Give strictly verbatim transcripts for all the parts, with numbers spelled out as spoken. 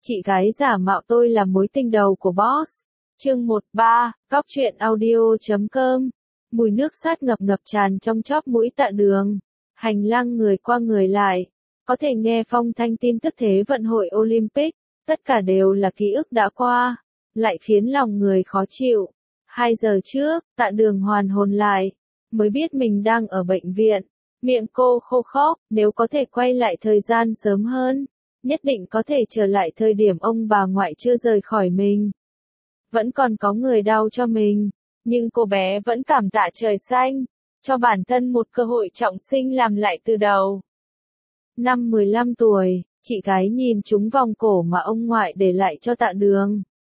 Chị gái giả mạo tôi là mối tình đầu của boss. Chương một ba, Góc truyện audio chấm com. Mùi nước sát ngập ngập tràn trong chóp mũi Tạ Đường. Hành lang người qua người lại. Có thể nghe phong thanh tin tức Thế vận hội Olympic. Tất cả đều là ký ức đã qua. Lại khiến lòng người khó chịu. Hai giờ trước, Tạ Đường hoàn hồn lại. Mới biết mình đang ở bệnh viện. Miệng cô khô khốc, nếu có thể quay lại thời gian sớm hơn. Nhất định có thể trở lại thời điểm ông bà ngoại chưa rời khỏi mình. Vẫn còn có người đau cho mình, nhưng cô bé vẫn cảm tạ trời xanh, cho bản thân một cơ hội trọng sinh làm lại từ đầu. Năm mười lăm tuổi, chị gái nhìn trúng vòng cổ mà ông ngoại để lại cho Tạ Đường.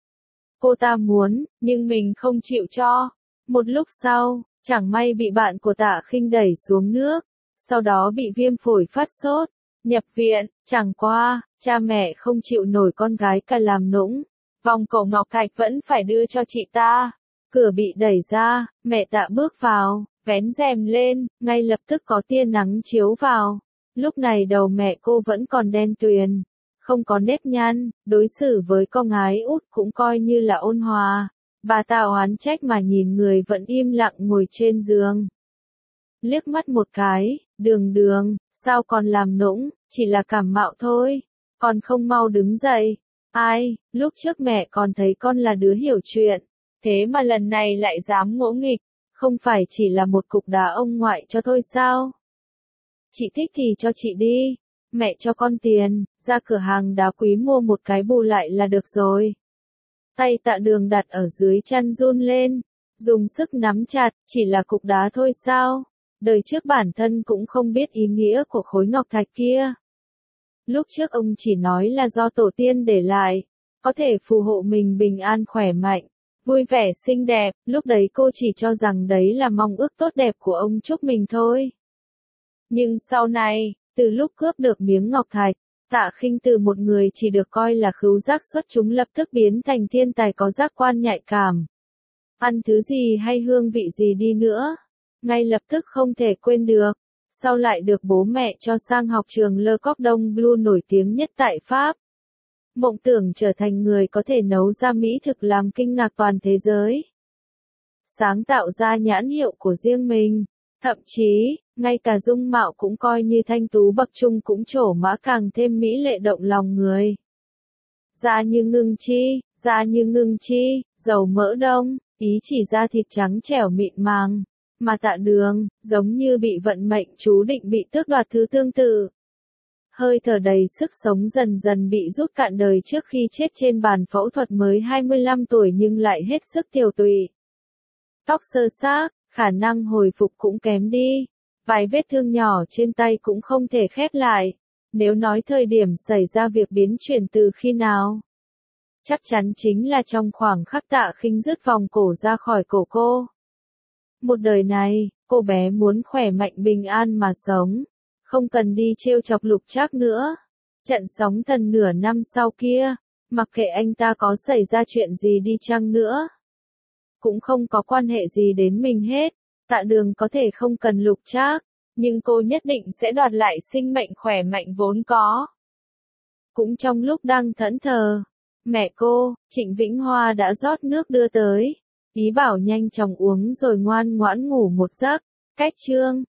Cô ta muốn, nhưng mình không chịu cho. Một lúc sau, chẳng may bị bạn của Tạ Khinh đẩy xuống nước, sau đó bị viêm phổi phát sốt. Nhập viện, chẳng qua, cha mẹ không chịu nổi con gái cả làm nũng. Vòng cổ ngọc thạch vẫn phải đưa cho chị ta. Cửa bị đẩy ra, mẹ Tạ bước vào, vén rèm lên, ngay lập tức có tia nắng chiếu vào. Lúc này đầu mẹ cô vẫn còn đen tuyền, không có nếp nhăn, đối xử với con gái út cũng coi như là ôn hòa. Bà Tạ oán trách mà nhìn người vẫn im lặng ngồi trên giường. Liếc mắt một cái, Đường Đường, sao còn làm nũng, chỉ là cảm mạo thôi, còn không mau đứng dậy. Ai, lúc trước mẹ còn thấy con là đứa hiểu chuyện, thế mà lần này lại dám ngỗ nghịch, không phải chỉ là một cục đá ông ngoại cho thôi sao? Chị thích thì cho chị đi, mẹ cho con tiền, ra cửa hàng đá quý mua một cái bù lại là được rồi. Tay Tạ Đường đặt ở dưới chăn run lên, dùng sức nắm chặt, chỉ là cục đá thôi sao? Đời trước bản thân cũng không biết ý nghĩa của khối ngọc thạch kia. Lúc trước ông chỉ nói là do tổ tiên để lại, có thể phù hộ mình bình an khỏe mạnh, vui vẻ xinh đẹp, lúc đấy cô chỉ cho rằng đấy là mong ước tốt đẹp của ông chúc mình thôi. Nhưng sau này, từ lúc cướp được miếng ngọc thạch, Tạ Khinh từ một người chỉ được coi là khứu giác xuất chúng lập tức biến thành thiên tài có giác quan nhạy cảm. Ăn thứ gì hay hương vị gì đi nữa, ngay lập tức không thể quên được. Sau lại được bố mẹ cho sang học trường Le Cordon Bleu nổi tiếng nhất tại Pháp. Mộng tưởng trở thành người có thể nấu ra mỹ thực làm kinh ngạc toàn thế giới. Sáng tạo ra nhãn hiệu của riêng mình. Thậm chí, ngay cả dung mạo cũng coi như thanh tú bậc trung cũng trổ mã càng thêm mỹ lệ động lòng người. Da như ngưng chi, da như ngưng chi, dầu mỡ đông, ý chỉ da thịt trắng trẻo mịn màng. Mà Tạ Đường, giống như bị vận mệnh chú định bị tước đoạt thứ tương tự. Hơi thở đầy sức sống dần dần bị rút cạn đời trước khi chết trên bàn phẫu thuật mới hai mươi lăm tuổi nhưng lại hết sức tiều tụy. Tóc xơ xác, khả năng hồi phục cũng kém đi. Vài vết thương nhỏ trên tay cũng không thể khép lại. Nếu nói thời điểm xảy ra việc biến chuyển từ khi nào? Chắc chắn chính là trong khoảng khắc Tạ Khinh dứt vòng cổ ra khỏi cổ cô. Một đời này, cô bé muốn khỏe mạnh bình an mà sống, không cần đi trêu chọc Lục Trác nữa. Trận sóng thần nửa năm sau kia, mặc kệ anh ta có xảy ra chuyện gì đi chăng nữa, cũng không có quan hệ gì đến mình hết. Tạ Đường có thể không cần Lục Trác, nhưng cô nhất định sẽ đoạt lại sinh mệnh khỏe mạnh vốn có. Cũng trong lúc đang thẫn thờ, mẹ cô, Trịnh Vĩnh Hoa đã rót nước đưa tới. Ý bảo nhanh chóng uống rồi ngoan ngoãn ngủ một giấc. Cách chương